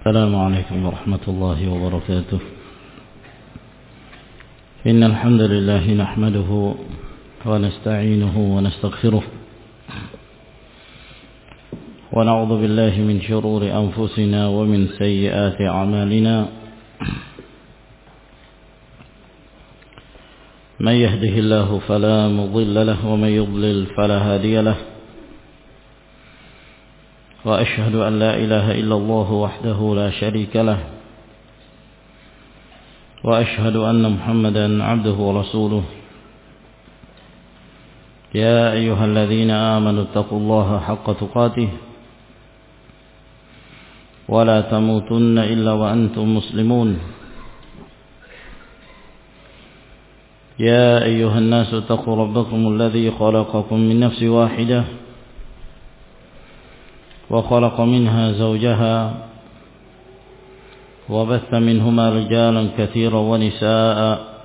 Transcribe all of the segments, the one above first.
السلام عليكم ورحمة الله وبركاته. إن الحمد لله نحمده ونستعينه ونستغفره ونعوذ بالله من شرور أنفسنا ومن سيئات أعمالنا. من يهده الله فلا مضل له ومن يضلل فلا هادي له. وأشهد أن لا إله إلا الله وحده لا شريك له. وأشهد أن محمدا عبده ورسوله. يا أيها الذين آمنوا اتقوا الله حق تقاته ولا تموتن إلا وأنتم مسلمون. يا أيها الناس اتقوا ربكم الذي خلقكم من نفس واحدة وخلق منها زوجها وبث منهما رجالا كثيرا ونساء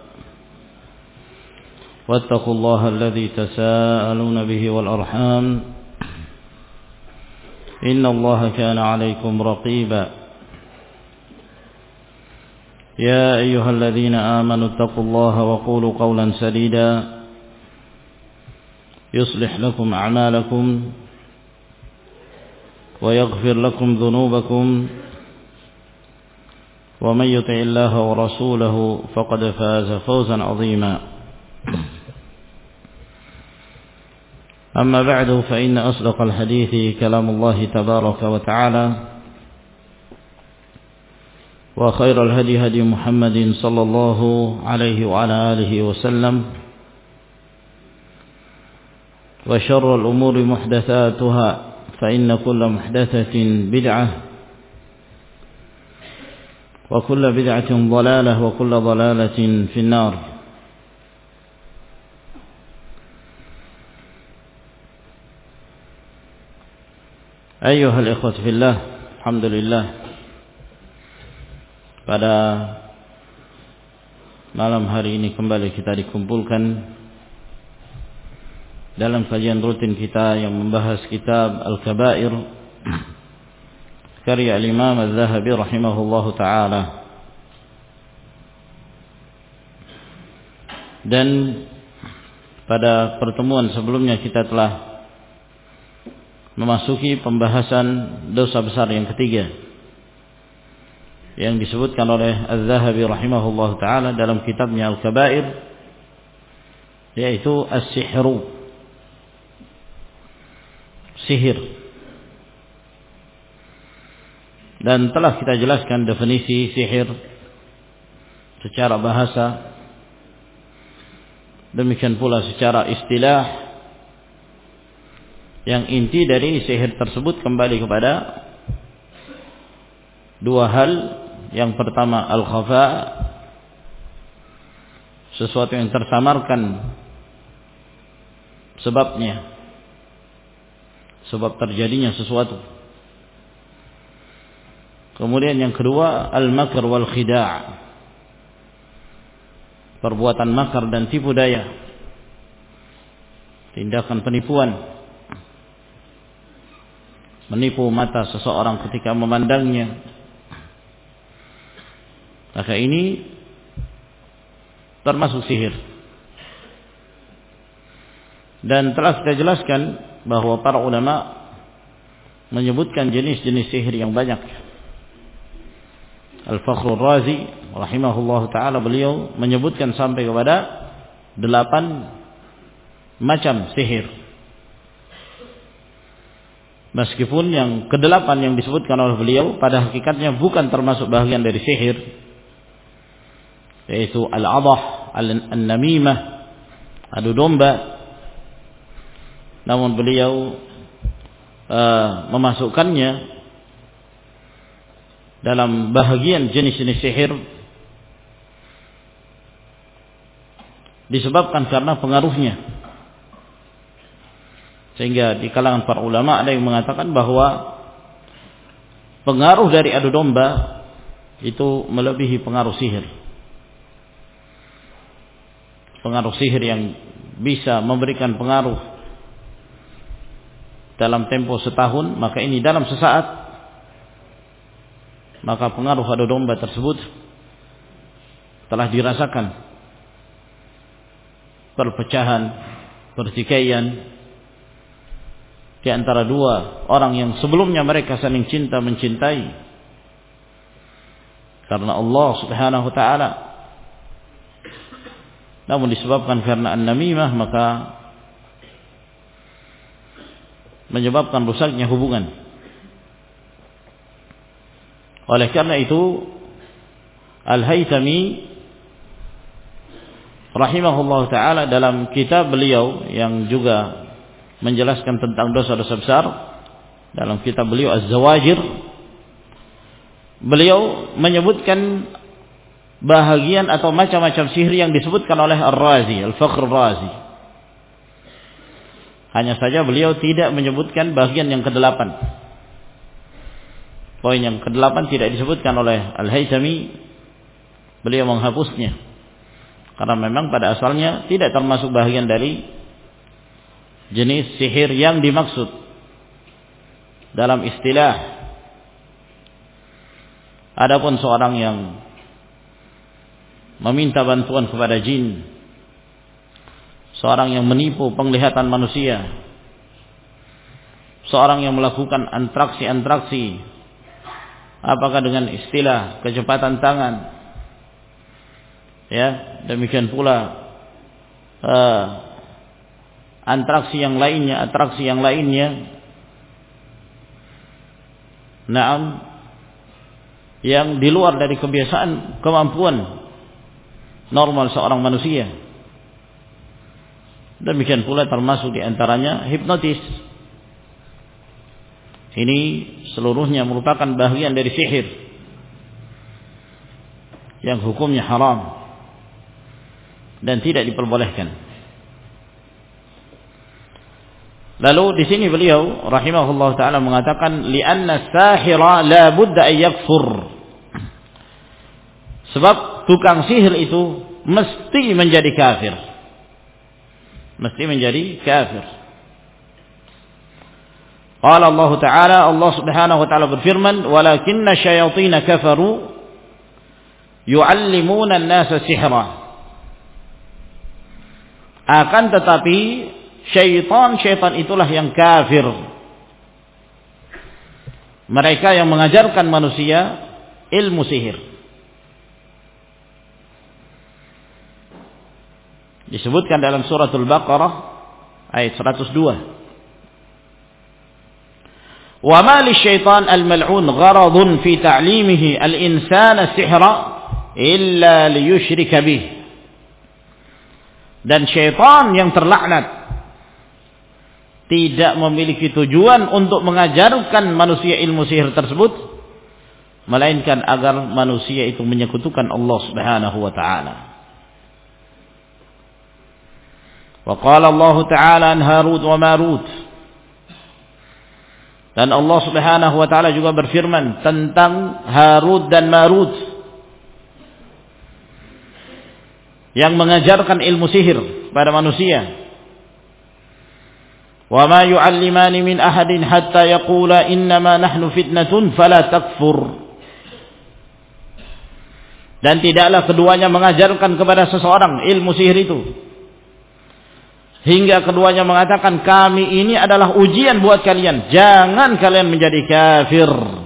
واتقوا الله الذي تساءلون به والأرحام إن الله كان عليكم رقيبا. يا أيها الذين آمنوا اتقوا الله وقولوا قولا سديدا يصلح لكم أعمالكم ويغفر لكم ذنوبكم ومن يطع الله ورسوله فقد فاز فوزا عظيما. أما بعد فإن أصدق الحديث كلام الله تبارك وتعالى وخير الهدي هدي محمد صلى الله عليه وعلى آله وسلم وشر الأمور محدثاتها فإن كل محدثة بدعة وكل بدعة ضلالة وكل ضلالة في النار. أيها الإخوة في الله, alhamdulillah, pada malam hari ini kembali kita dikumpulkan dalam kajian rutin kita yang membahas kitab Al-Kabair karya Al-Imam Al-Zahabi rahimahullahu ta'ala. Dan pada pertemuan sebelumnya kita telah memasuki pembahasan dosa besar yang ketiga yang disebutkan oleh Al-Zahabi rahimahullahu ta'ala dalam kitabnya Al-Kabair, yaitu as-sihru, sihir. Dan telah kita jelaskan definisi sihir secara bahasa, demikian pula secara istilah, yang inti dari sihir tersebut kembali kepada dua hal. Yang pertama al-khafa, sesuatu yang tersamarkan sebabnya, sebab terjadinya sesuatu. Kemudian yang kedua al-makr wal khida', perbuatan makar dan tipu daya, tindakan penipuan, menipu mata seseorang ketika memandangnya. Maka ini termasuk sihir. Dan telah kita jelaskan bahwa para ulama menyebutkan jenis-jenis sihir yang banyak. Al-Fakhrur Razi rahimahullahu ta'ala, beliau menyebutkan sampai kepada 8 macam sihir. Meskipun yang ke-8 yang disebutkan oleh beliau pada hakikatnya bukan termasuk bagian dari sihir, yaitu al-adah, al-namimah, adu domba. Namun beliau memasukkannya dalam bahagian jenis-jenis sihir disebabkan karena pengaruhnya. Sehingga di kalangan para ulama ada yang mengatakan bahwa pengaruh dari adu domba itu melebihi pengaruh sihir. Pengaruh sihir yang bisa memberikan pengaruh dalam tempo setahun, maka ini dalam sesaat maka pengaruh adu domba tersebut telah dirasakan perpecahan, pertikaian di antara dua orang yang sebelumnya mereka saling cinta mencintai karena Allah Subhanahu wa taala. Namun disebabkan karena an-namimah maka menyebabkan rusaknya hubungan. Oleh karena itu Al-Haythami rahimahullah ta'ala dalam kitab beliau yang juga menjelaskan tentang dosa-dosa besar, dalam kitab beliau Az-Zawajir, beliau menyebutkan bahagian atau macam-macam sihir yang disebutkan oleh Ar-Razi, Al-Fakhr Ar-Razi. Hanya saja beliau tidak menyebutkan bagian yang ke-8. Poin yang ke-8 tidak disebutkan oleh Al-Haythami. Beliau menghapusnya karena memang pada asalnya tidak termasuk bagian dari jenis sihir yang dimaksud dalam istilah. Adapun seorang yang meminta bantuan kepada jin, seorang yang menipu penglihatan manusia, seorang yang melakukan antraksi-antraksi, apakah dengan istilah kecepatan tangan, ya, demikian pula atraksi yang lainnya, naam, yang di luar dari kebiasaan kemampuan normal seorang manusia. Demikian pula termasuk di antaranya hipnotis. Ini seluruhnya merupakan bagian dari sihir yang hukumnya haram dan tidak diperbolehkan. Lalu di sini beliau rahimahullah taala mengatakan li'anna sahira la budda an yakfur. Sebab tukang sihir itu mesti menjadi kafir. Mesti menjadi kafir. Qala Allah Ta'ala, Allah Subhanahu wa taala berfirman, "Walakinna syayatin kafaru yu'allimuna an-nasa sihra." Akan tetapi syaitan itulah yang kafir. Mereka yang mengajarkan manusia ilmu sihir. Disebutkan dalam suratul Baqarah ayat 102. Wa ma lisyaitan al-mal'un gharadun fi ta'limihi al-insana sihra illa liyushrika bih. Dan syaitan yang terlaknat tidak memiliki tujuan untuk mengajarkan manusia ilmu sihir tersebut melainkan agar manusia itu menyekutukan Allah Subhanahu wa taala. Wa qala Allah Ta'ala an Harut wa Marut. Dan Allah Subhanahu wa taala juga berfirman tentang Harut dan Marut yang mengajarkan ilmu sihir pada manusia. Wa ma yu'allimani min ahadin hatta yaqula innama nahnu fitnatun fala takfur. Dan tidaklah keduanya mengajarkan kepada seseorang ilmu sihir itu hingga keduanya mengatakan kami ini adalah ujian buat kalian, jangan kalian menjadi kafir.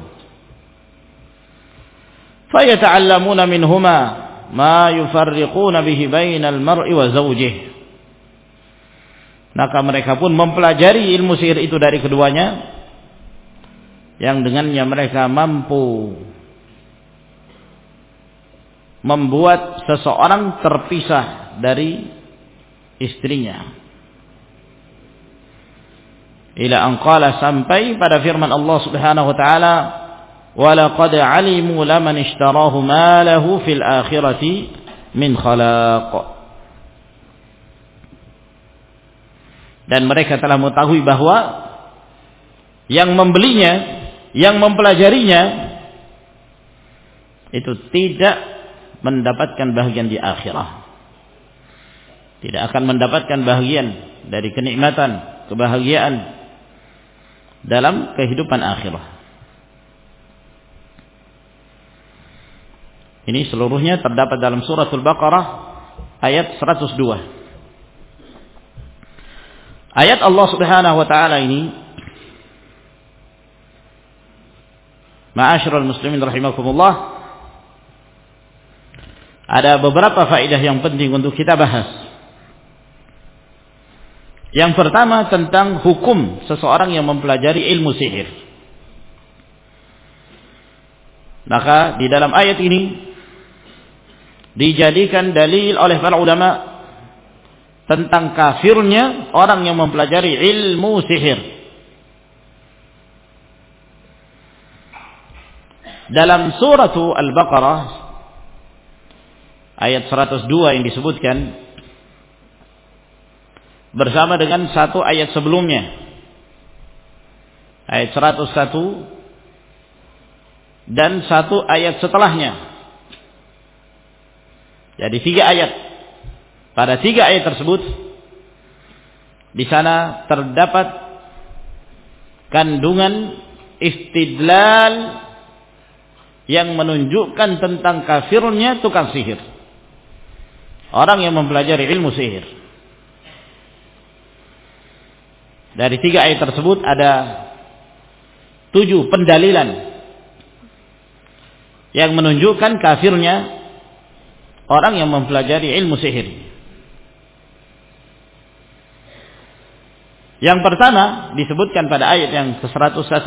Fayata'allamuna minhuma ma yufarriquna bihi bainal mar'i wa zawjihi. Maka mereka pun mempelajari ilmu sihir itu dari keduanya yang dengannya mereka mampu membuat seseorang terpisah dari istrinya. Ila an qala, sampai pada firman Allah Subhanahu wa taala, wa laqad alimu laman ishtarahu ma lahu fil akhirati min khalaq. Dan mereka telah mengetahui bahwa yang membelinya, yang mempelajarinya itu tidak mendapatkan bahagian di akhirah. Tidak akan mendapatkan bahagian dari kenikmatan, kebahagiaan dalam kehidupan akhirah. Ini seluruhnya terdapat dalam suratul Baqarah ayat 102. Ayat Allah Subhanahu wa taala ini, ma'asyiral muslimin rahimakumullah, ada beberapa faedah yang penting untuk kita bahas. Yang pertama tentang hukum seseorang yang mempelajari ilmu sihir. Maka di dalam ayat ini dijadikan dalil oleh para ulama tentang kafirnya orang yang mempelajari ilmu sihir. Dalam surah Al-Baqarah ayat 102 yang disebutkan bersama dengan satu ayat sebelumnya, ayat 101 dan satu ayat setelahnya. Jadi 3 ayat. Pada 3 ayat tersebut di sana terdapat kandungan istidlal yang menunjukkan tentang kafirnya tukang sihir, orang yang mempelajari ilmu sihir. Dari 3 ayat tersebut ada 7 pendalilan yang menunjukkan kafirnya orang yang mempelajari ilmu sihir. Yang pertama disebutkan pada ayat yang ke-101,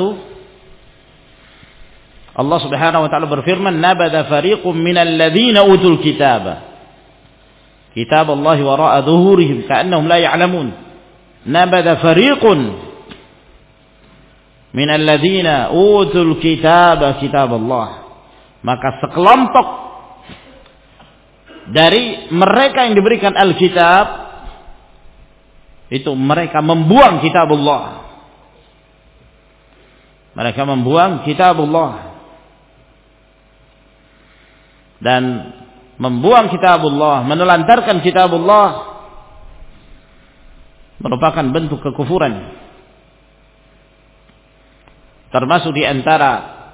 Allah Subhanahu wa taala berfirman, "Nabadha fariqum minal ladzina utul kitaba kitaballahi wara'a dhuhurihim ka'annahum la ya'lamun." Nabadha fariqun minal ladzina utul kitaba kitaballah. Maka sekelompok dari mereka yang diberikan Alkitab itu mereka membuang kitabullah. Mereka membuang kitabullah. Dan membuang kitabullah, menelantarkan kitabullah merupakan bentuk kekufuran. Termasuk di antara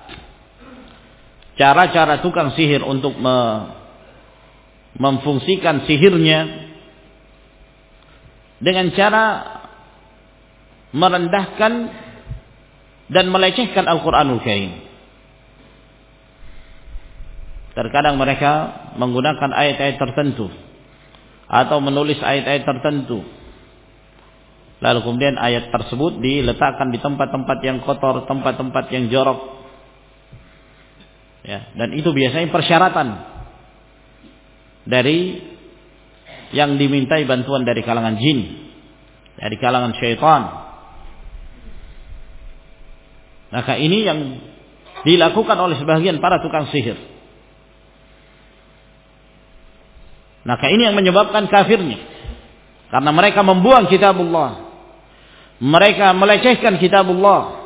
cara-cara tukang sihir untuk memfungsikan sihirnya dengan cara merendahkan dan melecehkan Al-Quranul Karim. Terkadang mereka menggunakan ayat-ayat tertentu atau menulis ayat-ayat tertentu, lalu kemudian ayat tersebut diletakkan di tempat-tempat yang kotor, tempat-tempat yang jorok, ya, dan itu biasanya persyaratan dari yang dimintai bantuan dari kalangan jin, dari kalangan syaitan. Maka ini yang dilakukan oleh sebagian para tukang sihir. Maka ini yang menyebabkan kafirnya, karena mereka membuang kitabullah, mereka melecehkan kitabullah.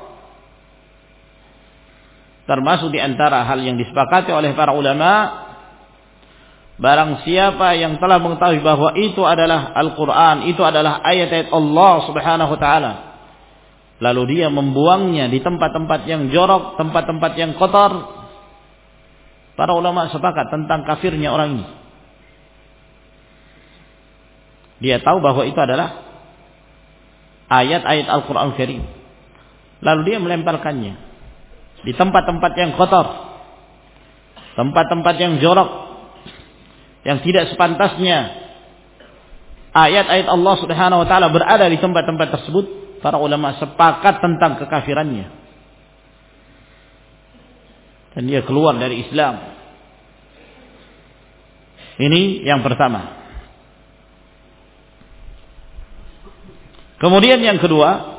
Termasuk di antara hal yang disepakati oleh para ulama, barang siapa yang telah mengetahui bahwa itu adalah Al-Quran, itu adalah ayat-ayat Allah Subhanahu wa ta'ala, lalu dia membuangnya di tempat-tempat yang jorok, tempat-tempat yang kotor, para ulama sepakat tentang kafirnya orang ini. Dia tahu bahwa itu adalah ayat-ayat Al-Quran Karim, lalu dia melemparkannya di tempat-tempat yang kotor, tempat-tempat yang jorok, yang tidak sepantasnya ayat-ayat Allah Subhanahu wa taala berada di tempat-tempat tersebut. Para ulama sepakat tentang kekafirannya dan dia keluar dari Islam. Ini yang pertama. Kemudian yang kedua,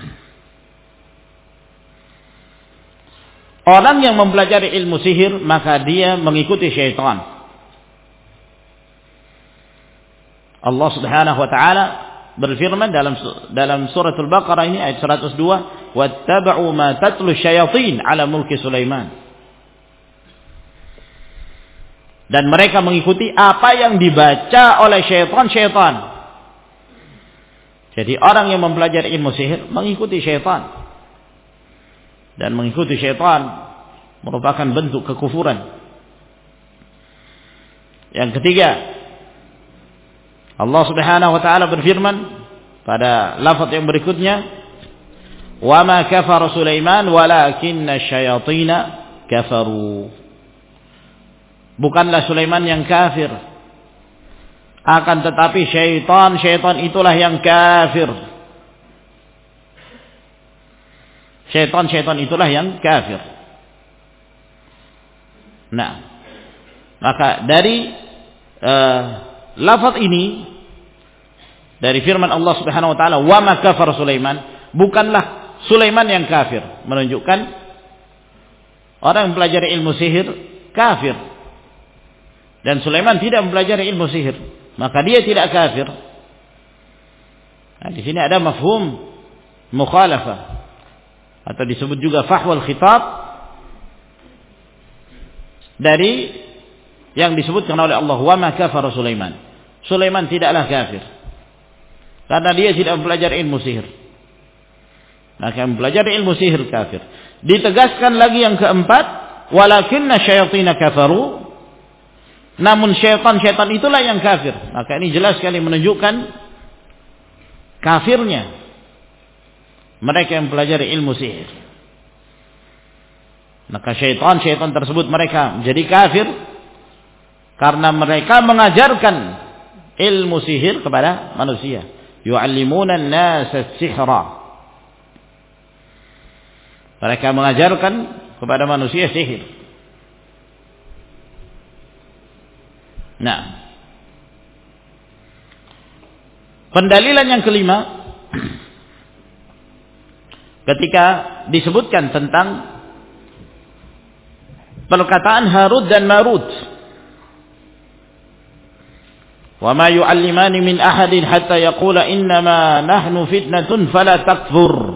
orang yang mempelajari ilmu sihir maka dia mengikuti syaitan. Allah Subhanahu wa taala berfirman dalam suratul Baqarah ini ayat 102, "Wattaba'u ma tatlu syayatin 'ala mulki Sulaiman." Dan mereka mengikuti apa yang dibaca oleh syaitan-syaitan. Jadi orang yang mempelajari ilmu sihir mengikuti syaitan. Dan mengikuti syaitan merupakan bentuk kekufuran. Yang ketiga, Allah Subhanahu wa taala berfirman pada lafaz yang berikutnya, "Wa ma kafara Sulaiman walakinna asyayatin kafaru." Bukanlah Sulaiman yang kafir, akan tetapi syaitan itulah yang kafir. Syaitan itulah yang kafir. Nah, maka dari lafaz ini, dari firman Allah Subhanahu wa taala, "Wa ma kafara Sulaiman," bukanlah Sulaiman yang kafir, menunjukkan orang yang mempelajari ilmu sihir kafir. Dan Sulaiman tidak mempelajari ilmu sihir, maka dia tidak kafir. Nah, di sini ada mafhum mukhalafah, atau disebut juga fahwal khitab, dari yang disebutkan oleh Allah, "Wa ma kafara Sulaiman." Sulaiman tidaklah kafir, karena dia tidak mempelajari ilmu sihir. Maka mempelajari ilmu sihir kafir. Ditegaskan lagi yang keempat, "Walakinna syayatina kafaru." Namun syaitan itulah yang kafir. Maka ini jelas sekali menunjukkan kafirnya mereka yang mempelajari ilmu sihir. Maka syaitan tersebut mereka menjadi kafir karena mereka mengajarkan ilmu sihir kepada manusia. Yu'allimuna an-nasa as-sihra. Mereka mengajarkan kepada manusia sihir. Nah, pendalilan yang kelima, ketika disebutkan tentang perkataan Harut dan Marut, "Wa ma yu'allimani min ahadin hatta yaqula innama nahnu fitnatun fala takfur."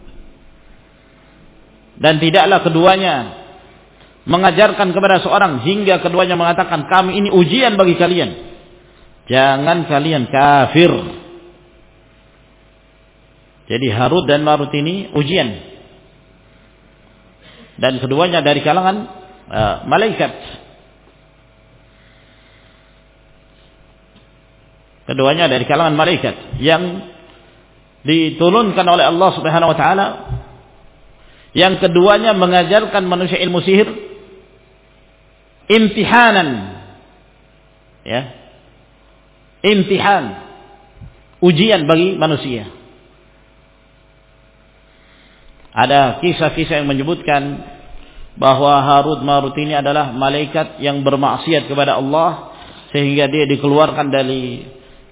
Dan tidaklah keduanya mengajarkan kepada seorang hingga keduanya mengatakan, "Kami ini ujian bagi kalian, jangan kalian kafir." Jadi Harut dan Marut ini ujian, dan keduanya dari kalangan malaikat. Keduanya dari kalangan malaikat yang diturunkan oleh Allah Subhanahu wa taala. Yang keduanya mengajarkan manusia ilmu sihir imtihanan, ya, imtihan, ujian bagi manusia. Ada kisah-kisah yang menyebutkan bahwa Harut Marut ini adalah malaikat yang bermaksiat kepada Allah, sehingga dia dikeluarkan dari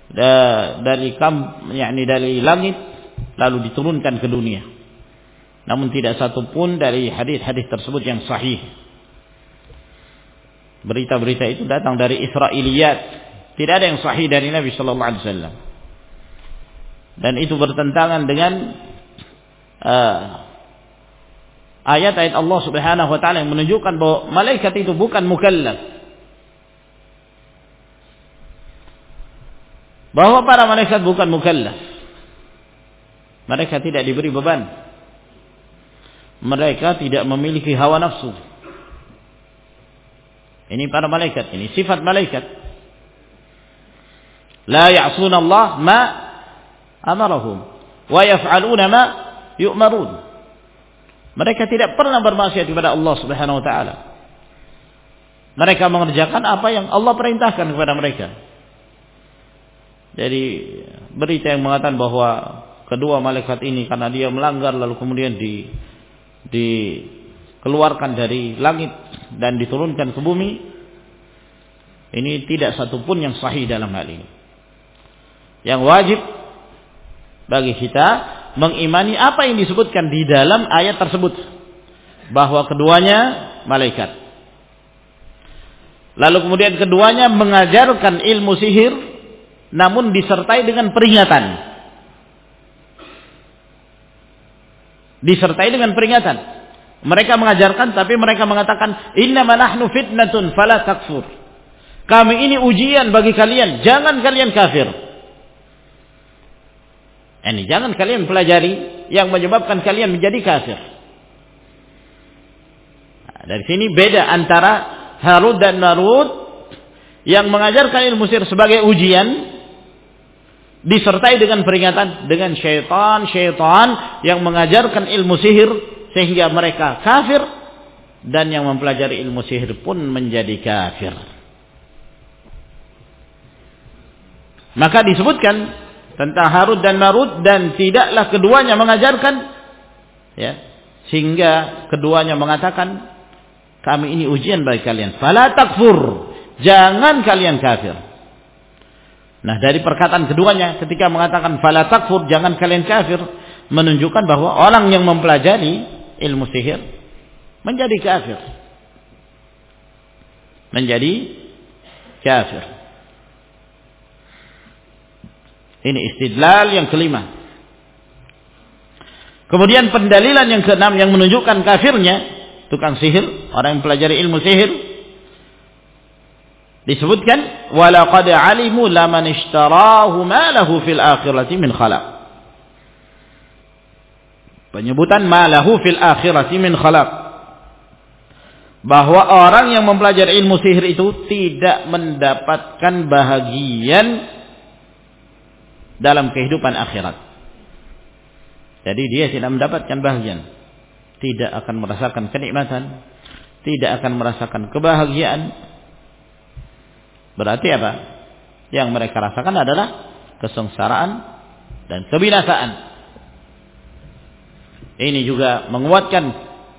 langit lalu diturunkan ke dunia. Namun tidak satu pun dari hadis-hadis tersebut yang sahih. Berita-berita itu datang dari Israiliyat, tidak ada yang sahih dari Nabi sallallahu alaihi wasallam. Dan itu bertentangan dengan ayat-ayat Allah Subhanahu wa taala yang menunjukkan bahwa malaikat itu bukan mukallaf. Bahwa para malaikat bukan mukallaf. Mereka tidak diberi beban. Mereka tidak memiliki hawa nafsu. Ini para malaikat, ini sifat malaikat. La ya'suna Allah ma amarahum wa yaf'aluna ma yu'marun. Mereka tidak pernah bermaksiat kepada Allah Subhanahu wa taala. Mereka mengerjakan apa yang Allah perintahkan kepada mereka. Jadi berita yang mengatakan bahwa kedua malaikat ini karena dia melanggar lalu kemudian dikeluarkan dari langit dan diturunkan ke bumi, ini tidak satupun yang sahih dalam hal ini. Yang wajib bagi kita mengimani apa yang disebutkan di dalam ayat tersebut, bahwa keduanya malaikat. Lalu kemudian keduanya mengajarkan ilmu sihir, namun disertai dengan peringatan. Disertai dengan peringatan. Mereka mengajarkan, tapi mereka mengatakan, "Innama nahnu fitnatun fala takfur." Kami ini ujian bagi kalian, jangan kalian kafir. Ini jangan kalian pelajari yang menyebabkan kalian menjadi kafir. Nah, dari sini beda antara Harut dan Marut yang mengajarkan ilmu sihir sebagai ujian disertai dengan peringatan dengan syaitan yang mengajarkan ilmu sihir sehingga mereka kafir, dan yang mempelajari ilmu sihir pun menjadi kafir. Maka disebutkan tentang Harut dan Marut, dan tidaklah keduanya mengajarkan, ya, sehingga keduanya mengatakan, kami ini ujian bagi kalian, fala takfur, jangan kalian kafir. Nah, dari perkataan keduanya ketika mengatakan fala takfur, jangan kalian kafir, menunjukkan bahwa orang yang mempelajari ilmu sihir menjadi kafir. Menjadi kafir. Ini istidlal yang kelima. Kemudian pendalilan yang keenam yang menunjukkan kafirnya tukang sihir, orang yang mempelajari ilmu sihir, disebutkan walaqad alimu laman ishtarahu ma lahu fil akhirati min khalaq. Penyebutan ma lahu fil akhirati min khalaq, bahwa orang yang mempelajari ilmu sihir itu tidak mendapatkan bahagian dalam kehidupan akhirat. Jadi dia tidak mendapatkan bahagian, tidak akan merasakan kenikmatan, tidak akan merasakan kebahagiaan. Berarti apa? Yang mereka rasakan adalah kesengsaraan dan kebinasaan. Ini juga menguatkan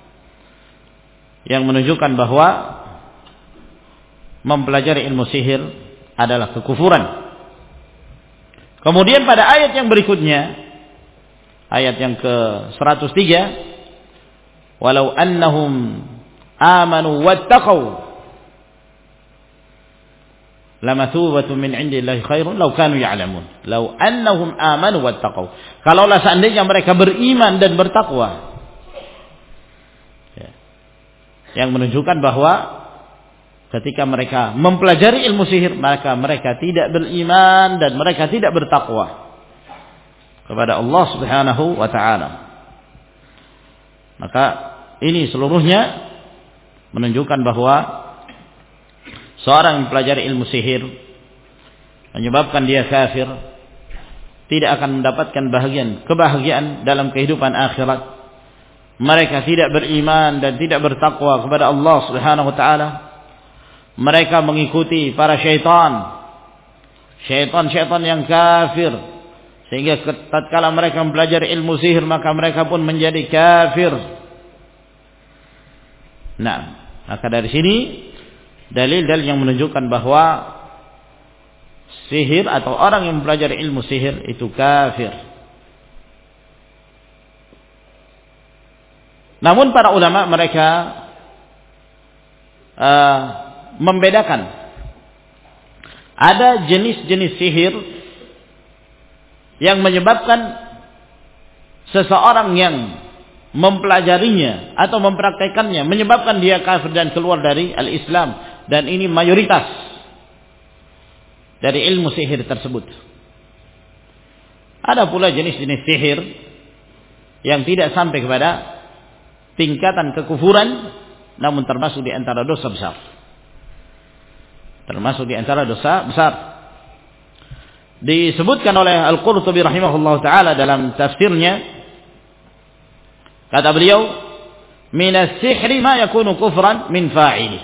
yang menunjukkan bahwa mempelajari ilmu sihir adalah kekufuran. Kemudian pada ayat yang berikutnya, ayat yang ke-103, walau annahum amanu wattaqau lamathubatun min indillahi khairun law kanu ya'lamun. Law annahum amanu wattaqau. Kalaulah seandainya mereka beriman dan bertakwa. Ya. Yang menunjukkan bahwa ketika mereka mempelajari ilmu sihir, maka mereka tidak beriman dan mereka tidak bertakwa kepada Allah Subhanahu wa taala. Maka ini seluruhnya menunjukkan bahwa seorang yang mempelajari ilmu sihir menyebabkan dia kafir, tidak akan mendapatkan kebahagiaan dalam kehidupan akhirat. Mereka tidak beriman dan tidak bertakwa kepada Allah Subhanahu wa taala. Mereka mengikuti para syaitan yang kafir, sehingga tatkala mereka mempelajari ilmu sihir maka mereka pun menjadi kafir. Nah, maka dari sini dalil-dalil yang menunjukkan bahwa sihir atau orang yang mempelajari ilmu sihir itu kafir. Namun para ulama mereka membedakan. Ada jenis-jenis sihir yang menyebabkan seseorang yang mempelajarinya atau mempraktekannya menyebabkan dia kafir dan keluar dari al-Islam, dan ini mayoritas dari ilmu sihir tersebut. Ada pula jenis-jenis sihir yang tidak sampai kepada tingkatan kekufuran, namun termasuk di antara dosa besar. Disebutkan oleh Al-Qurtubi rahimahullah ta'ala dalam tafsirnya, kata beliau, minas sihri ma yakunu kufran min fa'ili.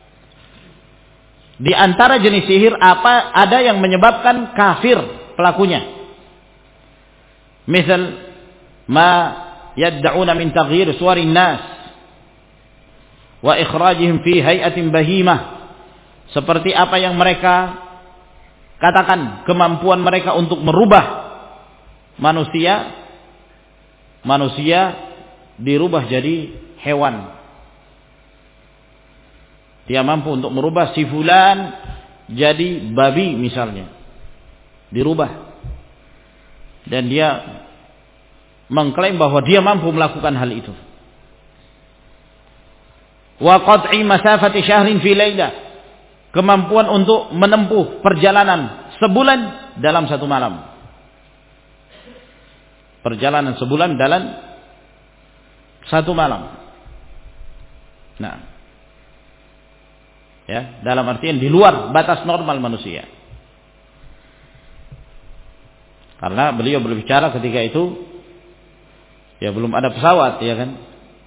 Di antara jenis sihir ada yang menyebabkan kafir pelakunya. Misal ma yad'una min taghyir suwarin nas wa ikhrajihim fi hay'atin bahimah. Seperti apa yang mereka katakan, kemampuan mereka untuk merubah manusia dirubah jadi hewan. Dia mampu untuk merubah si fulan jadi babi misalnya, dirubah, dan dia mengklaim bahwa dia mampu melakukan hal itu. Wa qat'i masafati syahrin fi lailah, kemampuan untuk menempuh perjalanan sebulan dalam satu malam. Perjalanan sebulan dalam satu malam. Nah, Ya, dalam artian di luar batas normal manusia. Karena beliau berbicara ketika itu ya belum ada pesawat, ya kan?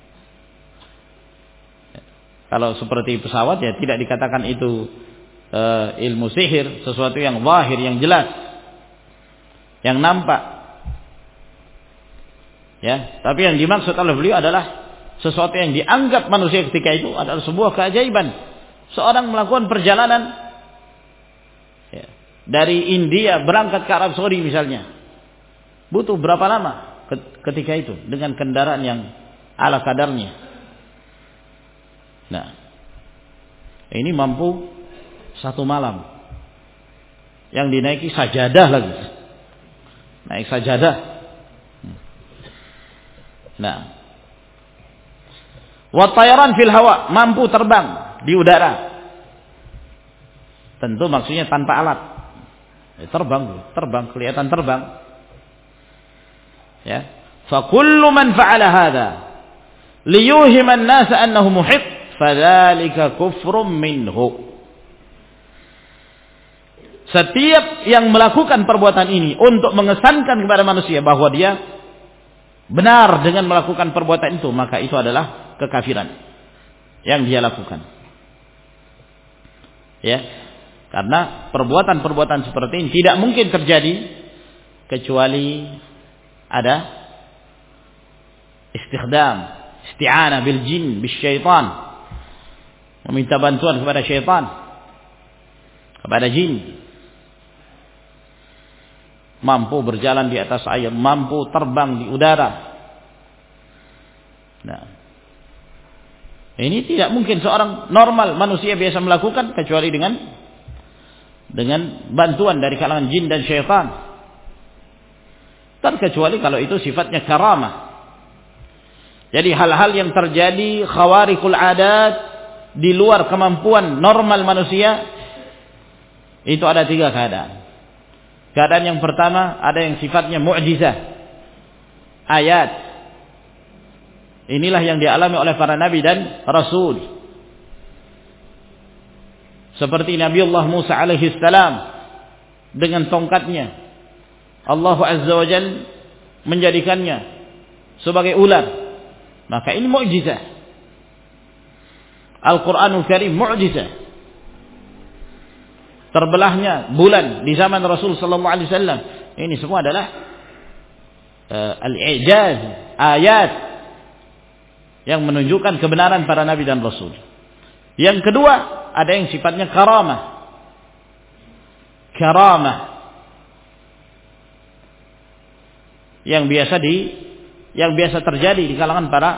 Kalau seperti pesawat ya tidak dikatakan itu ilmu sihir, sesuatu yang zahir, yang jelas, yang nampak. Ya, tapi yang dimaksud oleh beliau adalah sesuatu yang dianggap manusia ketika itu adalah sebuah keajaiban. Seorang melakukan perjalanan ya, dari India berangkat ke Arab Saudi misalnya, butuh berapa lama ketika itu dengan kendaraan yang ala kadarnya. Nah, ini mampu 1 malam, yang dinaiki sajadah lagi, naik sajadah. Nah, wa tayaran fil hawa, mampu terbang di udara. Tentu maksudnya tanpa alat. Terbang, kelihatan terbang. Ya. Fa kullu man fa'ala hadha liyuhima an-nas annahu muhiq, fadzalika kufrun minhu. Setiap yang melakukan perbuatan ini untuk mengesankan kepada manusia bahwa dia benar dengan melakukan perbuatan itu, maka itu adalah kekafiran yang dia lakukan. Ya, karena perbuatan-perbuatan seperti ini tidak mungkin terjadi kecuali ada isti'anah bil jin, bis syaitan, meminta bantuan kepada syaitan, kepada jin. Mampu berjalan di atas air, mampu terbang di udara. Nah, ini tidak mungkin seorang normal manusia biasa melakukan kecuali dengan bantuan dari kalangan jin dan syaitan. Terkecuali kalau itu sifatnya karamah. Jadi hal-hal yang terjadi khawarikul adat, di luar kemampuan normal manusia, itu ada 3 keadaan. Keadaan yang pertama ada yang sifatnya mu'jizah, ayat. Inilah yang dialami oleh para nabi dan rasul. Seperti Nabiullah Musa alaihi salam dengan tongkatnya, Allah Azza wa Jalla menjadikannya sebagai ular. Maka ini mukjizah. Al-Qur'anul Karim mukjizah. Terbelahnya bulan di zaman Rasul sallallahu alaihi wasallam, ini semua adalah al-i'jaz, ayat yang menunjukkan kebenaran para nabi dan rasul. Yang kedua, ada yang sifatnya karamah. Karamah yang biasa terjadi di kalangan para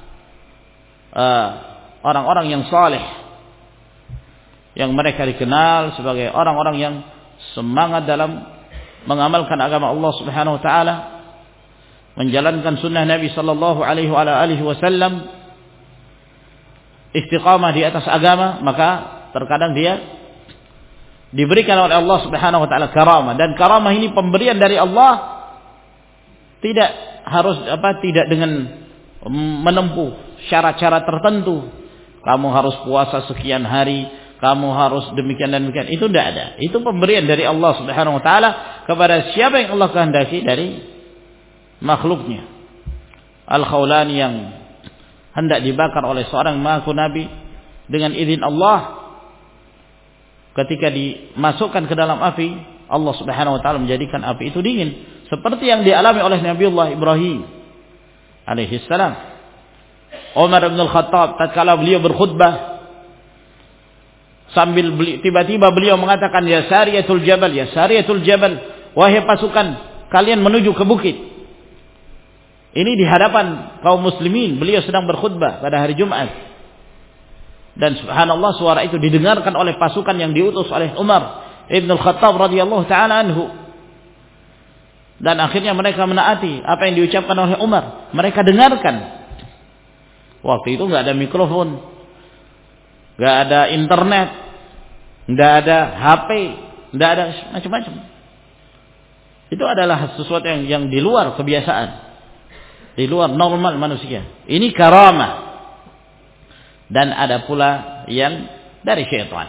orang-orang yang saleh, yang mereka dikenal sebagai orang-orang yang semangat dalam mengamalkan agama Allah Subhanahu wa taala, menjalankan sunnah Nabi sallallahu alaihi wasallam, istiqamah di atas agama. Maka terkadang dia diberikan oleh Allah Subhanahu wa taala karamah, dan karamah ini pemberian dari Allah, tidak dengan menempuh syarat-syarat tertentu. Kamu harus puasa sekian hari, kamu harus demikian dan demikian. Itu tidak ada. Itu pemberian dari Allah Subhanahu wa taala kepada siapa yang Allah kehendaki dari makhluknya. Al-Khawlani yang hendak dibakar oleh seorang mengaku nabi, dengan izin Allah, ketika dimasukkan ke dalam api, Allah Subhanahu wa taala menjadikan api itu dingin, seperti yang dialami oleh Nabiullah Ibrahim alaihi salam. Umar bin Al-Khattab tatkala beliau berkhutbah, sambil tiba-tiba beliau mengatakan, ya Sariyatul Jabal, ya Sariyatul Jabal, wahai pasukan kalian menuju ke bukit. Ini di hadapan kaum muslimin, beliau sedang berkhutbah pada hari Jumat. Dan subhanallah, suara itu didengarkan oleh pasukan yang diutus oleh Umar Ibn Al-Khattab radhiyallahu ta'ala anhu. Dan akhirnya mereka menaati apa yang diucapkan oleh Umar. Mereka dengarkan. Waktu itu nggak ada mikrofon, nggak ada internet, nggak ada HP, nggak ada macam-macam. Itu adalah sesuatu yang di luar kebiasaan, di luar normal manusia. Ini karamah. Dan ada pula yang dari syaitan.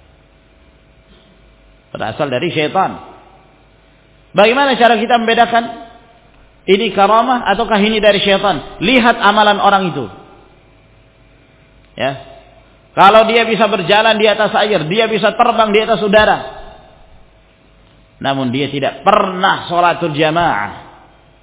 Berasal dari syaitan. Bagaimana cara kita membedakan ini karamah ataukah ini dari syaitan? Lihat amalan orang itu. Ya. Kalau dia bisa berjalan di atas air, dia bisa terbang di atas udara. Namun dia tidak pernah sholatul jamaah.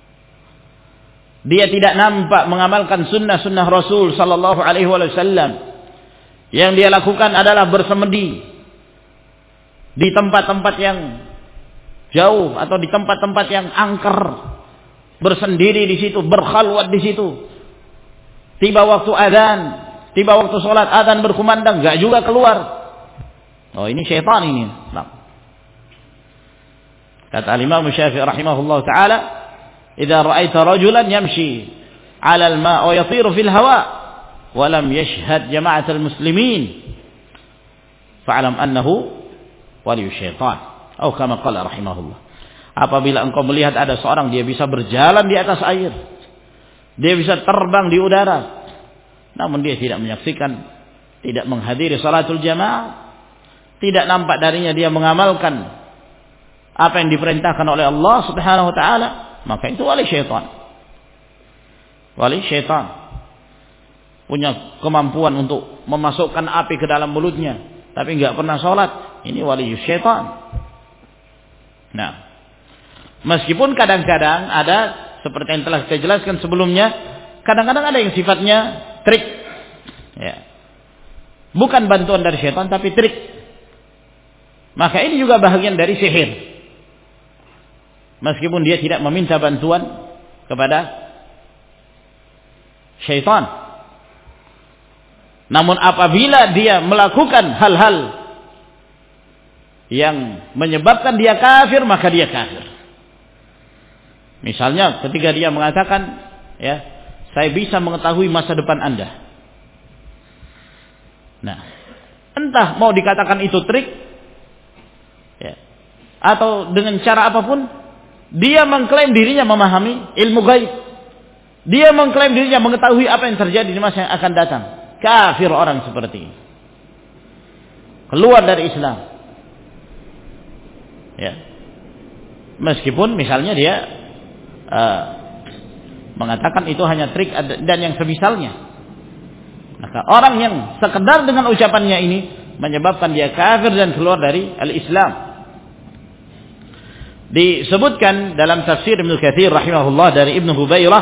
Dia tidak nampak mengamalkan sunnah-sunnah Rasul sallallahu alaihi wasallam. Yang dia lakukan adalah bersemedi di tempat-tempat yang jauh atau di tempat-tempat yang angker, bersendiri di situ, berkhalwat di situ. Tiba waktu azan, tiba waktu sholat azan berkumandang, enggak juga keluar. Oh, ini syaitan ini. Nah. Kata Imam Syafi'i rahimahullah taala, "Idza ra'aita rajulan yamshi 'ala al-ma' wa yatiru fil hawa wa lam yashhad jama'at al-muslimin, fa'lam annahu wali syaitan." Atau kama qala rahimahullah. Apabila engkau melihat ada seorang dia bisa berjalan di atas air, dia bisa terbang di udara, namun dia tidak menyaksikan, tidak menghadiri salatul jamaah, tidak nampak darinya dia mengamalkan apa yang diperintahkan oleh Allah Subhanahu wa taala, maka itu wali syaitan. Wali syaitan punya kemampuan untuk memasukkan api ke dalam mulutnya, tapi enggak pernah salat. Ini wali syaitan. Nah, meskipun kadang-kadang ada seperti yang telah saya jelaskan sebelumnya, kadang-kadang ada yang sifatnya trik. Ya. Bukan bantuan dari syaitan tapi trik. Maka ini juga bahagian dari sihir. Meskipun dia tidak meminta bantuan kepada syaitan. Namun apabila dia melakukan hal-hal yang menyebabkan dia kafir, maka dia kafir. Misalnya ketika dia mengatakan, ya, saya bisa mengetahui masa depan Anda. Nah, entah mau dikatakan itu trik, ya, atau dengan cara apapun, dia mengklaim dirinya memahami ilmu gaib. Dia mengklaim dirinya mengetahui apa yang terjadi di masa yang akan datang. Kafir orang seperti ini. Keluar dari Islam. Ya. Meskipun misalnya dia mengatakan itu hanya trik dan yang semisalnya. Maka orang yang sekedar dengan ucapannya ini menyebabkan dia kafir dan keluar dari al-Islam. Disebutkan dalam tafsir Ibnu Katsir rahimahullah dari Ibnu Hubairah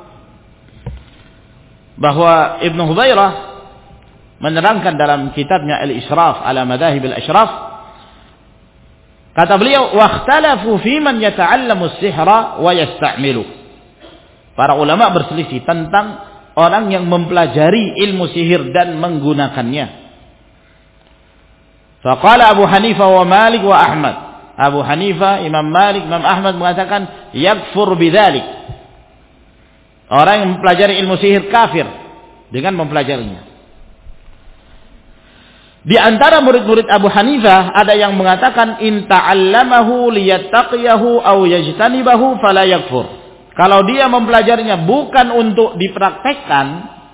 bahwa Ibnu Hubairah menerangkan dalam kitabnya Al-Ishraf ala Madahib al-Ashraf, kata beliau, "Wakhtalafu fi man yata'allamu as-sihra wa yasta'milu." Para ulama berselisih tentang orang yang mempelajari ilmu sihir dan menggunakannya. Faqala Abu Hanifah wa Malik wa Ahmad. Abu Hanifah, Imam Malik, Imam Ahmad mengatakan yakfur bidzalik. Orang yang mempelajari ilmu sihir kafir dengan mempelajarinya. Di antara murid-murid Abu Hanifah ada yang mengatakan in ta'allamahu liyattaqiyahu aw yajtanibahu fala yakfur. Kalau dia mempelajarinya bukan untuk dipraktekkan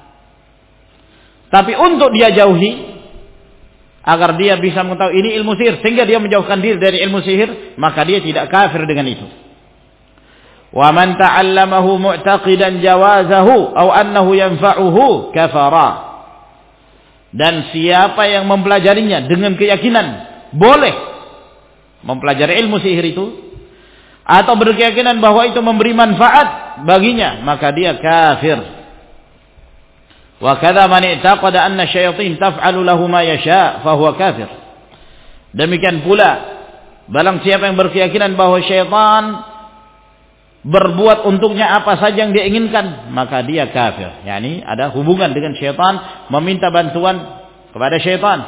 tapi untuk dia jauhi, agar dia bisa mengetahui ini ilmu sihir sehingga dia menjauhkan diri dari ilmu sihir, maka dia tidak kafir dengan itu. Wa man ta'allamahu mu'taqidan jawazahu aw annahu yanfa'uhu kafara. Dan siapa yang mempelajarinya dengan keyakinan boleh mempelajari ilmu sihir itu atau berkeyakinan bahwa itu memberi manfaat baginya, maka dia kafir. Wa kadza man i'taqada anna syayatin taf'alu lahu ma yasha' fa huwa kafir. Demikian pula barang siapa yang berkeyakinan bahwa syaitan berbuat untuknya apa saja yang dia inginkan, maka dia kafir. Yani ada hubungan dengan syaitan, meminta bantuan kepada syaitan.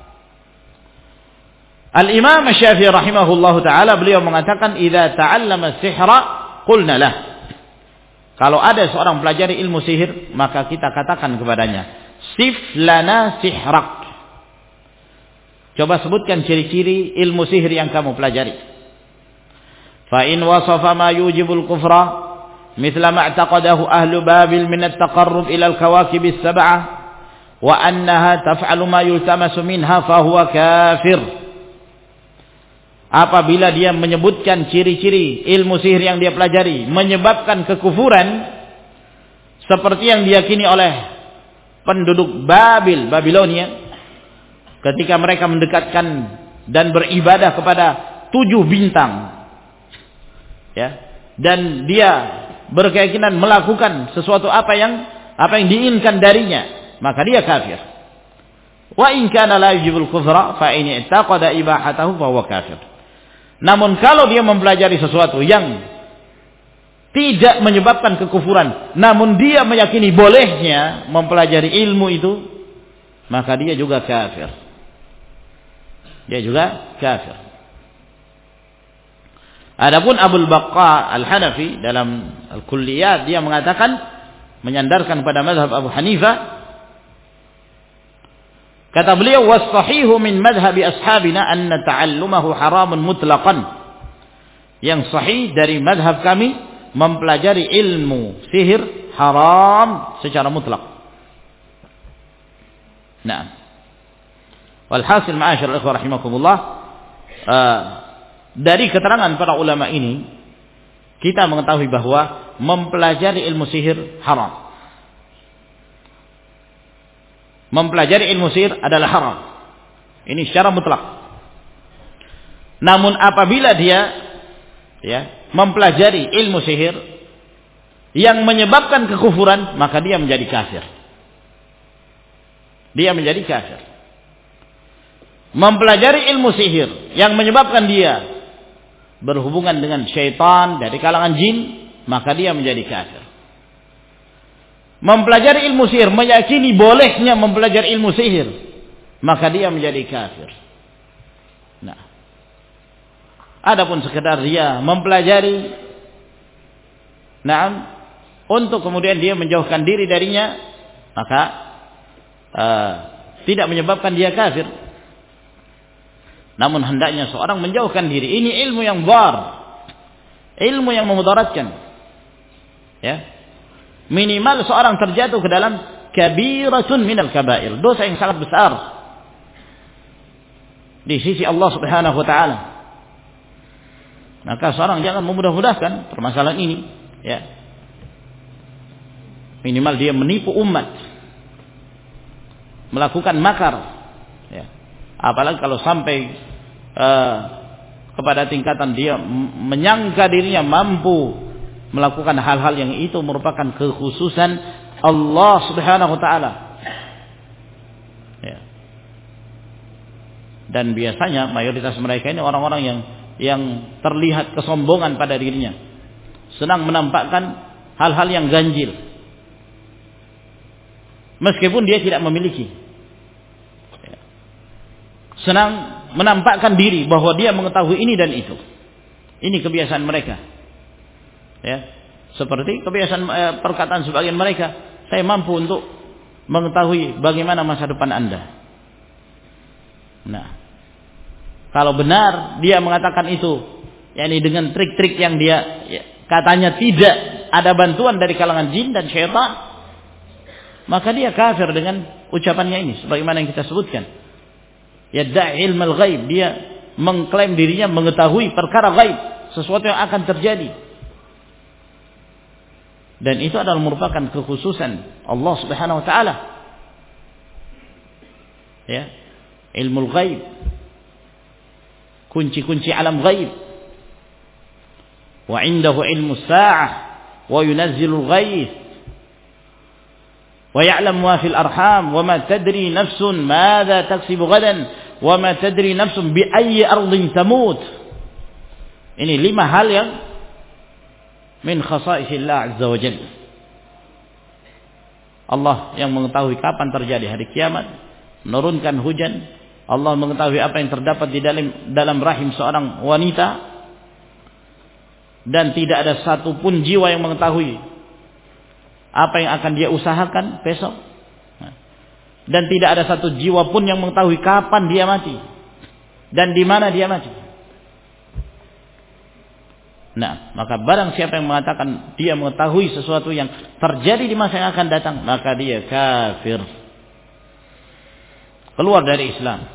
Al-Imam Syafi'i rahimahullahu taala beliau mengatakan idza ta'allama sihra qulna lah. Kalau ada seorang pelajari ilmu sihir, maka kita katakan kepadanya, sif lana sihrak. Coba sebutkan ciri-ciri ilmu sihir yang kamu pelajari. Fa in wasafa ma yujibul kufra, mithla ma i'taqadahu ahlu Babil min at-taqarrub ila al-kawakib as-sab'ah, wa annaha taf'alu ma yultamasu minha fa huwa kafir. Apabila dia menyebutkan ciri-ciri ilmu sihir yang dia pelajari menyebabkan kekufuran seperti yang diyakini oleh penduduk Babilonia ketika mereka mendekatkan dan beribadah kepada 7 bintang, ya, dan dia berkeyakinan melakukan sesuatu apa yang diinginkan darinya, maka dia kafir. Wa in kana la yujibul kufra fa in i'taqada ibahatahu fa huwa kafir. Namun kalau dia mempelajari sesuatu yang tidak menyebabkan kekufuran, namun dia meyakini bolehnya mempelajari ilmu itu, maka dia juga kafir. Dia juga kafir. Adapun Abul Baqqa Al-Hanafi dalam Al-Kulliyat, dia mengatakan, menyandarkan pada mazhab Abu Hanifah, kata beliau, was-sahihu min madhhabi ashabina anna ta'allumahu haramun mutlaqan. Yang sahih dari madhab kami, mempelajari ilmu sihir haram secara mutlak. Nah, walhasil ma'asyar ikhwah rahimakumullah, dari keterangan para ulama ini kita mengetahui bahwa mempelajari ilmu sihir haram. Mempelajari ilmu sihir adalah haram. Ini secara mutlak. Namun apabila dia, ya, mempelajari ilmu sihir yang menyebabkan kekufuran, maka dia menjadi kafir. Dia menjadi kafir. Mempelajari ilmu sihir yang menyebabkan dia berhubungan dengan syaitan dari kalangan jin, maka dia menjadi kafir. Mempelajari ilmu sihir, meyakini bolehnya mempelajari ilmu sihir, maka dia menjadi kafir. Nah, adapun sekedar dia mempelajari, nah, untuk kemudian dia menjauhkan diri darinya, maka tidak menyebabkan dia kafir. Namun hendaknya seorang menjauhkan diri. Ini ilmu yang dhar, ilmu yang memudaratkan, ya. Minimal seorang terjatuh ke dalam kabiratun minal kabair, dosa yang sangat besar di sisi Allah Subhanahu wa taala. Maka seorang jangan memudah-mudahkan permasalahan ini, ya. Minimal dia menipu umat, melakukan makar, ya. Apalagi kalau sampai kepada tingkatan dia menyangka dirinya mampu melakukan hal-hal yang itu merupakan kekhususan Allah Subhanahu wa taala. Ya. Dan biasanya mayoritas mereka ini orang-orang yang terlihat kesombongan pada dirinya, senang menampakkan hal-hal yang ganjil meskipun dia tidak memiliki. Ya. Senang menampakkan diri bahwa dia mengetahui ini dan itu. Ini kebiasaan mereka. Ya, seperti kebiasaan perkataan sebagian mereka, saya mampu untuk mengetahui bagaimana masa depan Anda. Nah, kalau benar dia mengatakan itu, yakni dengan trik-trik yang dia, ya, katanya tidak ada bantuan dari kalangan jin dan syaitan, maka dia kafir dengan ucapannya ini, sebagaimana yang kita sebutkan. Yadda'i ilmal ghaib, dia mengklaim dirinya mengetahui perkara ghaib, sesuatu yang akan terjadi. Dan itu adalah merupakan kekhususan Allah Subhanahu wa taala. Ya, ilmu ghaib, kunci-kunci alam ghaib. Wa 'indahu ilmu as-sa'ah wa yunazzilu al-ghaith wa ya'lamu ma fil arham wa ma tadri nafsun madza taksibu ghadan wa ma tadri nafsun bi ayyi ardin tamut. Ini 5 hal yang min khasaisillah azza wa jalla. Allah yang mengetahui kapan terjadi hari kiamat, menurunkan hujan. Allah mengetahui apa yang terdapat di dalam rahim seorang wanita, dan tidak ada satupun jiwa yang mengetahui apa yang akan dia usahakan besok, dan tidak ada satu jiwa pun yang mengetahui kapan dia mati dan di mana dia mati. Nah, maka barang siapa yang mengatakan dia mengetahui sesuatu yang terjadi di masa yang akan datang, maka dia kafir. keluar dari Islam.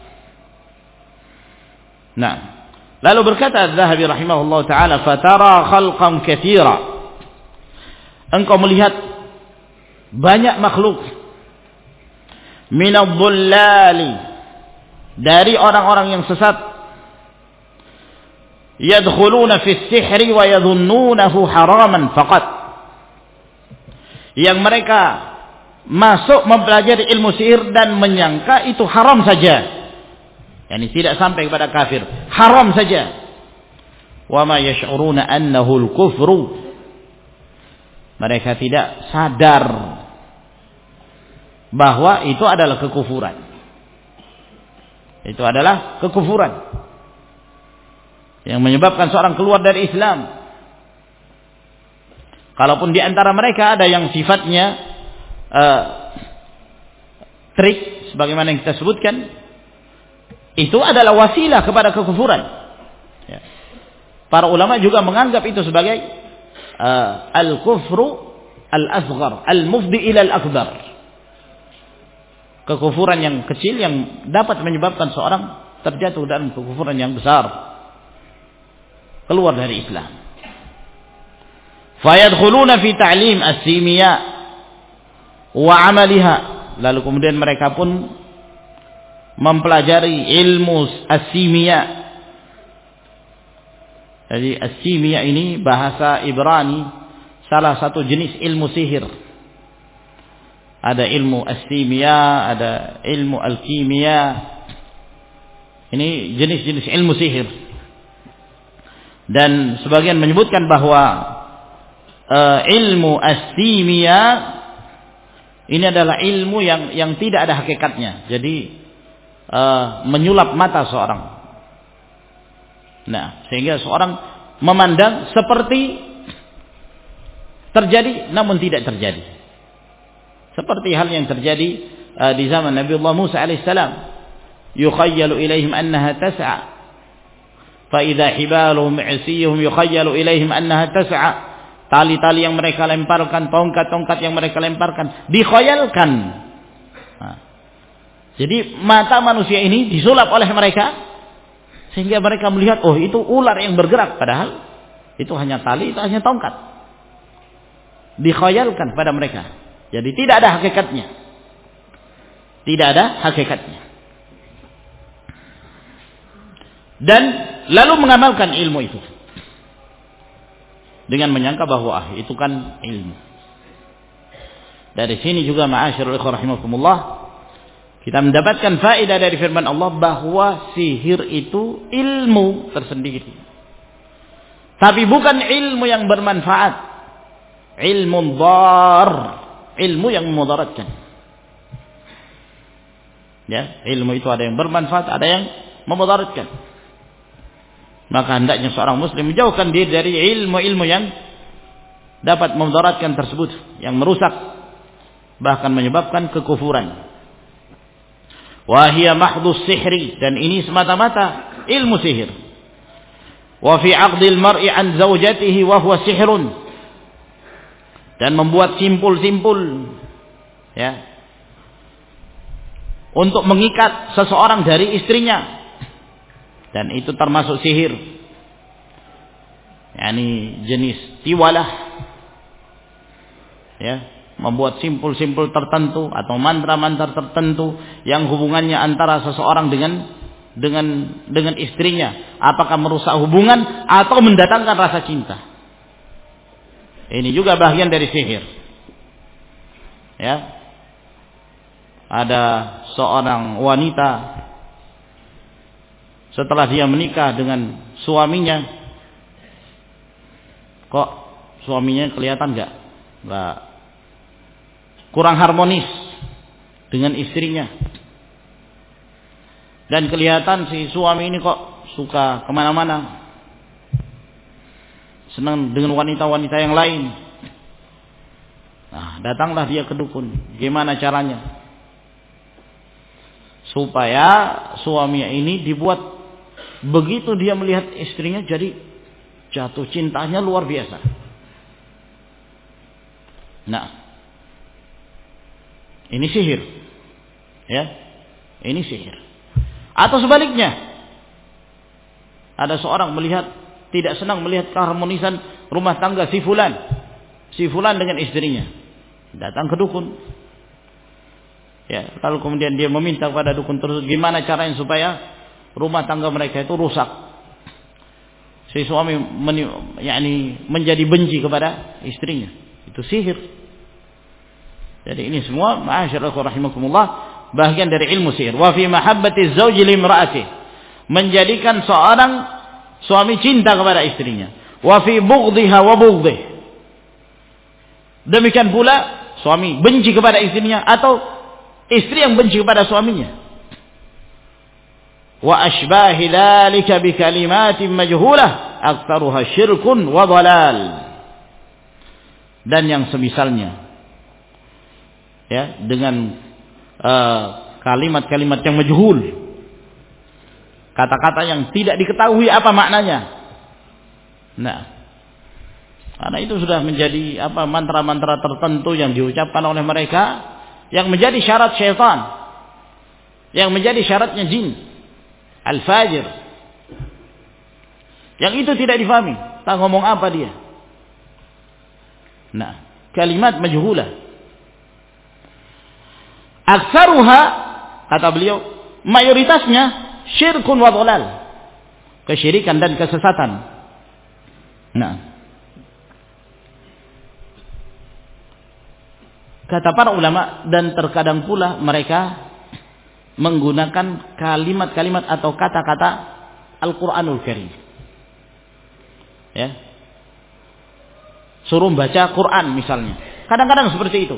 Nah, lalu berkata Az-Zahabi rahimahullah taala, "Fatara khalqan katsira." Engkau melihat banyak makhluk minadh-dhullali, dari orang-orang yang sesat, yadkhuluna fi as-sihri wa yadhunnunahu haraman faqat, yang mereka masuk mempelajari ilmu sihir dan menyangka itu haram saja. Yani tidak sampai kepada kafir, haram saja. Wa ma yash'uruna annahu al-kufru. Mereka tidak sadar bahwa itu adalah kekufuran. Itu adalah kekufuran yang menyebabkan seorang keluar dari Islam. Kalaupun di antara mereka ada yang sifatnya trik, sebagaimana yang kita sebutkan, itu adalah wasilah kepada kekufuran. Ya. Para ulama juga menganggap itu sebagai al-kufru al-asghar, al-mufdi ila al-akbar. Kekufuran yang kecil yang dapat menyebabkan seorang terjatuh dalam kekufuran yang besar, keluar dari Islam. Fayadkhuluna fi ta'lim as-simia wa 'amaliha. Lalu kemudian mereka pun mempelajari ilmu as-simia. Jadi as-simia ini bahasa Ibrani, salah satu jenis ilmu sihir. Ada ilmu as-simia, ada ilmu al-kimia. Ini jenis-jenis ilmu sihir. Dan sebagian menyebutkan bahwa ilmu as-simia ini adalah ilmu yang tidak ada hakikatnya. Jadi menyulap mata seorang. Nah, sehingga seorang memandang seperti terjadi namun tidak terjadi. Seperti hal yang terjadi di zaman Nabiullah Musa alaihissalam. Yukhayyalu ilaihim annaha tas'a. Fa idza hibaluhum 'isiyuhum yukhayyalu ilaihim annaha tas'a. Tali-tali yang mereka lemparkan, tongkat-tongkat yang mereka lemparkan, dikhayalkan. Nah, jadi mata manusia ini disulap oleh mereka, sehingga mereka melihat, oh itu ular yang bergerak, padahal itu hanya tali, itu hanya tongkat. Dikhayalkan pada mereka. Jadi tidak ada hakikatnya. Tidak ada hakikatnya. Dan lalu mengamalkan ilmu itu dengan menyangka bahwa itu kan ilmu. Dari sini juga ma'asyiral ikhwah rahimakumullah, kita mendapatkan faedah dari firman Allah bahwa sihir itu ilmu tersendiri. Tapi bukan ilmu yang bermanfaat. Ilmu dhar, ilmu yang memudaratkan. Ya, ilmu itu ada yang bermanfaat, ada yang memudaratkan. Maka hendaknya seorang muslim menjauhkan diri dari ilmu-ilmu yang dapat memudaratkan tersebut, yang merusak, bahkan menyebabkan kekufuran. Wa hiya mahdhus sihri, dan ini semata-mata ilmu sihir. Wa fi 'aqdil mar'i 'an zawjatihi wa huwa sihrun, dan membuat simpul-simpul, ya, untuk mengikat seseorang dari istrinya, dan itu termasuk sihir. Yani jenis tiwalah, ya, membuat simpul-simpul tertentu atau mantra-mantra tertentu yang hubungannya antara seseorang dengan istrinya, apakah merusak hubungan atau mendatangkan rasa cinta. Ini juga bagian dari sihir. Ya. Ada seorang wanita, setelah dia menikah dengan suaminya, kok suaminya kelihatan enggak kurang harmonis dengan istrinya, dan kelihatan si suami ini kok suka kemana-mana, senang dengan wanita-wanita yang lain. Nah, datanglah dia ke dukun. Gimana caranya supaya suaminya ini dibuat, begitu dia melihat istrinya jadi jatuh cintanya luar biasa. Nah, ini sihir, ya. Ini sihir. Atau sebaliknya, ada seorang tidak senang melihat keharmonisan rumah tangga si fulan dengan istrinya, datang ke dukun. Ya, lalu kemudian dia meminta kepada dukun tersebut gimana caranya supaya rumah tangga mereka itu rusak. Si suami menjadi benci kepada istrinya. Itu sihir. Jadi ini semua ma'asyiral rahimakumullah bagian dari ilmu sihir. Wa fi mahabbati zauji limra'ati, menjadikan seorang suami cinta kepada istrinya. Wa fi bughdhiha wa bughdhih, demikian pula suami benci kepada istrinya atau istri yang benci kepada suaminya. Wa ashbahi dzalika bi kalimatin majhulah aktsaruha syirkun wa dhalal, dan yang semisalnya ya dengan kalimat-kalimat yang majhul, kata-kata yang tidak diketahui apa maknanya. Nah, karena itu sudah menjadi mantra-mantra tertentu yang diucapkan oleh mereka, yang menjadi syarat syaitan, yang menjadi syaratnya jin al-fajir, yang itu tidak difahami, tak ngomong apa dia. Nah, kalimat majhulah. Aktsaruha, kata beliau, mayoritasnya syirkun wa dhalal, kesyirikan dan kesesatan. Nah, kata para ulama, dan terkadang pula mereka menggunakan kalimat-kalimat atau kata-kata Al-Qur'anul Karim. Ya. Suruh baca Quran misalnya. Kadang-kadang seperti itu.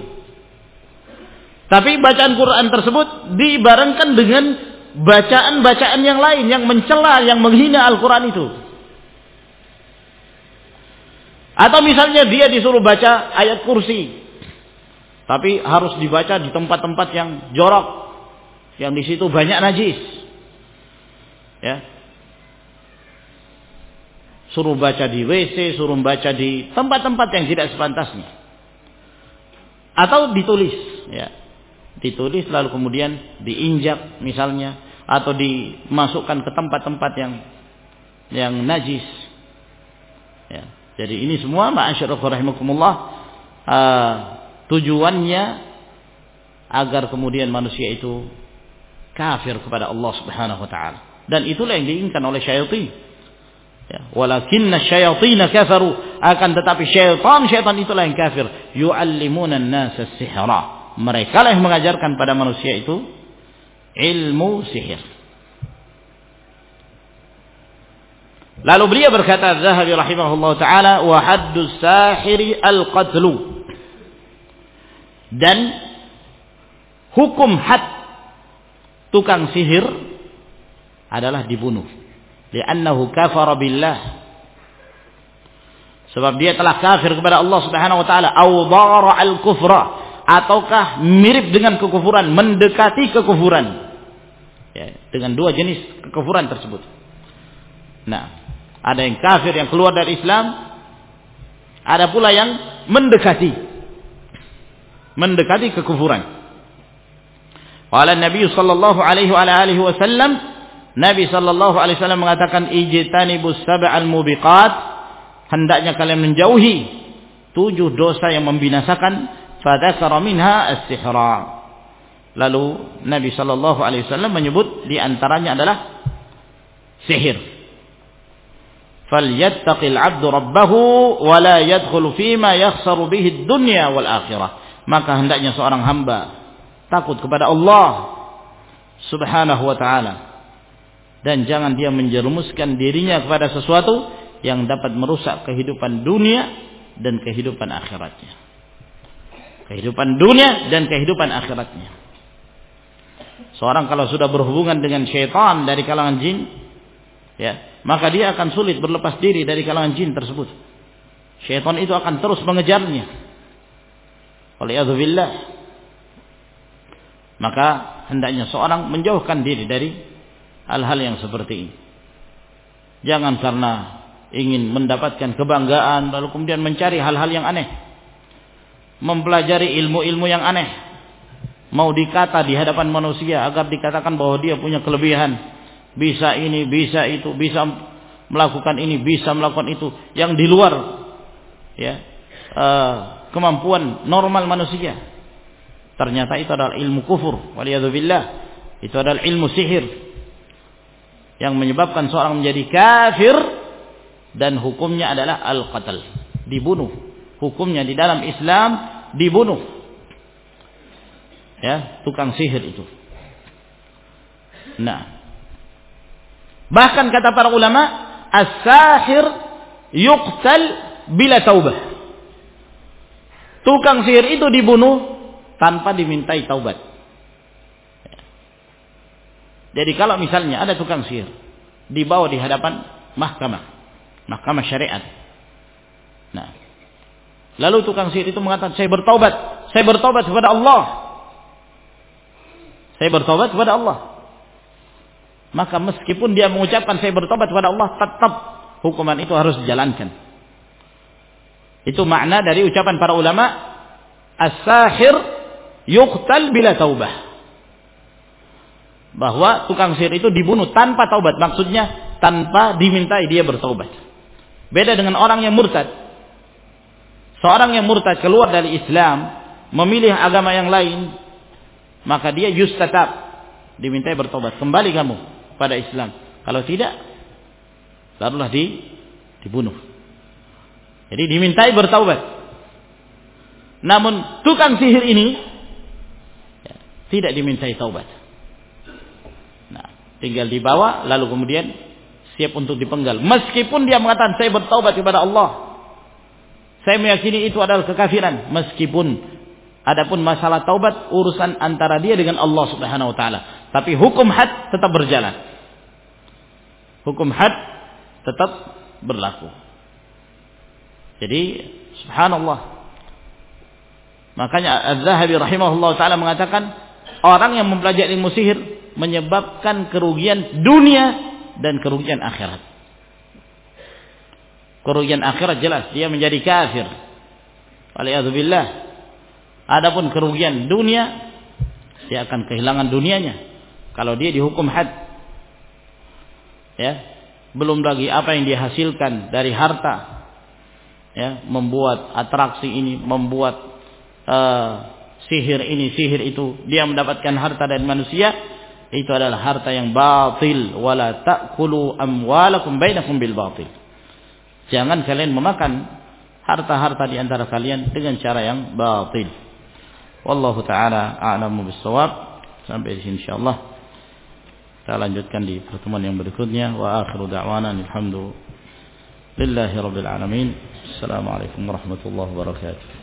Tapi bacaan Quran tersebut dibarengkan dengan bacaan-bacaan yang lain yang mencela, yang menghina Al-Quran itu. Atau misalnya dia disuruh baca ayat kursi, tapi harus dibaca di tempat-tempat yang jorok, yang di situ banyak najis. Ya. Suruh baca di WC, suruh baca di tempat-tempat yang tidak sepantasnya. Atau ditulis, ya. Ditulis lalu kemudian diinjak misalnya, atau dimasukkan ke tempat-tempat yang najis. Ya. Jadi ini semua ma'asyiral rahimakumullah, tujuannya agar kemudian manusia itu kafir kepada Allah Subhanahu wa taala. Dan itulah yang diinginkan oleh syaitan. Ya, walakinna syayatina kafaru, akan tetapi syaitan itulah yang kafir. Yu'allimuna an-nasa as-sihra, mereka lah yang mengajarkan pada manusia itu ilmu sihir. Lalu beliau berkata, Az-Zahabi rahimahullah ta'ala, wa haddus sahiri al-qatlu, dan hukum had tukang sihir adalah dibunuh. Li'annahu kafara billah, sebab dia telah kafir kepada Allah Subhanahu wa taala. Au dhara al-kufra, ataukah mirip dengan kekufuran, mendekati kekufuran. Ya, dengan dua jenis kekufuran tersebut. Nah, ada yang kafir yang keluar dari Islam, ada pula yang mendekati kekufuran. Qala Nabi sallallahu alaihi wasallam, Nabi sallallahu alaihi wasallam mengatakan, ijtanibus sab'al mubiqat, hendaknya kalian menjauhi 7 dosa yang membinasakan. Fadzakara minha as-sihra. Lalu Nabi sallallahu alaihi wasallam menyebut di antaranya adalah sihir. Falyattaqil 'abdu rabbahu wa la yadkhulu fima yakhsaru bihi ad-dunya wal akhirah. Maka hendaknya seorang hamba takut kepada Allah Subhanahu wa taala, dan jangan dia menjerumuskan dirinya kepada sesuatu yang dapat merusak kehidupan dunia dan kehidupan akhiratnya. Kehidupan dunia dan kehidupan akhiratnya. Seorang kalau sudah berhubungan dengan syaitan dari kalangan jin, ya, maka dia akan sulit berlepas diri dari kalangan jin tersebut. Syaitan itu akan terus mengejarnya. Waliyadzubillah. Maka hendaknya seorang menjauhkan diri dari hal-hal yang seperti ini. Jangan karena ingin mendapatkan kebanggaan lalu kemudian mencari hal-hal yang aneh, mempelajari ilmu-ilmu yang aneh, mau dikata di hadapan manusia agar dikatakan bahwa dia punya kelebihan, bisa ini, bisa itu, bisa melakukan ini, bisa melakukan itu, yang di luar ya kemampuan normal manusia. Ternyata itu adalah ilmu kufur, waliyadzubillah. Itu adalah ilmu sihir yang menyebabkan seorang menjadi kafir, dan hukumnya adalah al-qatl, dibunuh. Hukumnya di dalam Islam dibunuh. Ya, tukang sihir itu. Nah, bahkan kata para ulama, as-sahir yuqtal bila taubah. Tukang sihir itu dibunuh tanpa dimintai taubat. Jadi kalau misalnya ada tukang sihir dibawa di hadapan mahkamah syariat. Nah, lalu tukang sihir itu mengatakan, saya bertaubat kepada Allah. Saya bertaubat kepada Allah. Maka meskipun dia mengucapkan saya bertobat kepada Allah, tetap hukuman itu harus dijalankan. Itu makna dari ucapan para ulama, as-sahir yuqtal bila taubah. Bahwa tukang sihir itu dibunuh tanpa taubat, maksudnya tanpa dimintai dia bertaubat. Beda dengan orang yang murtad. Seorang yang murtad keluar dari Islam, memilih agama yang lain, maka dia yustatab, dimintai bertobat, kembali kamu pada Islam. Kalau tidak, barulah dibunuh. Jadi dimintai bertaubat. Namun tukang sihir ini tidak dimintai taubat. Nah, tinggal dibawa lalu kemudian siap untuk dipenggal. Meskipun dia mengatakan saya bertaubat kepada Allah, saya meyakini itu adalah kekafiran. Meskipun adapun masalah taubat urusan antara dia dengan Allah Subhanahu wa taala. Tapi hukum had tetap berjalan. Hukum had tetap berlaku. Jadi subhanallah. Makanya Az-Zahabi rahimahullah taala mengatakan, orang yang mempelajari ilmu sihir menyebabkan kerugian dunia dan kerugian akhirat. Kerugian akhirat jelas, dia menjadi kafir. Waliyadzubillah. Adapun kerugian dunia, dia akan kehilangan dunianya kalau dia dihukum had. Ya, belum lagi apa yang dihasilkan dari harta. Ya, membuat atraksi ini, membuat sihir ini, sihir itu, dia mendapatkan harta dari manusia, itu adalah harta yang batil. Wala ta'kulu amwalakum bainakum bil batil. Jangan kalian memakan harta-harta di antara kalian dengan cara yang batil. Wallahu taala a'lamu bis-shawab. Sampai di sini insyaallah. Kita lanjutkan di pertemuan yang berikutnya. Wa akhiru da'wana alhamdulillahi rabbil alamin. Assalamualaikum warahmatullahi wabarakatuh.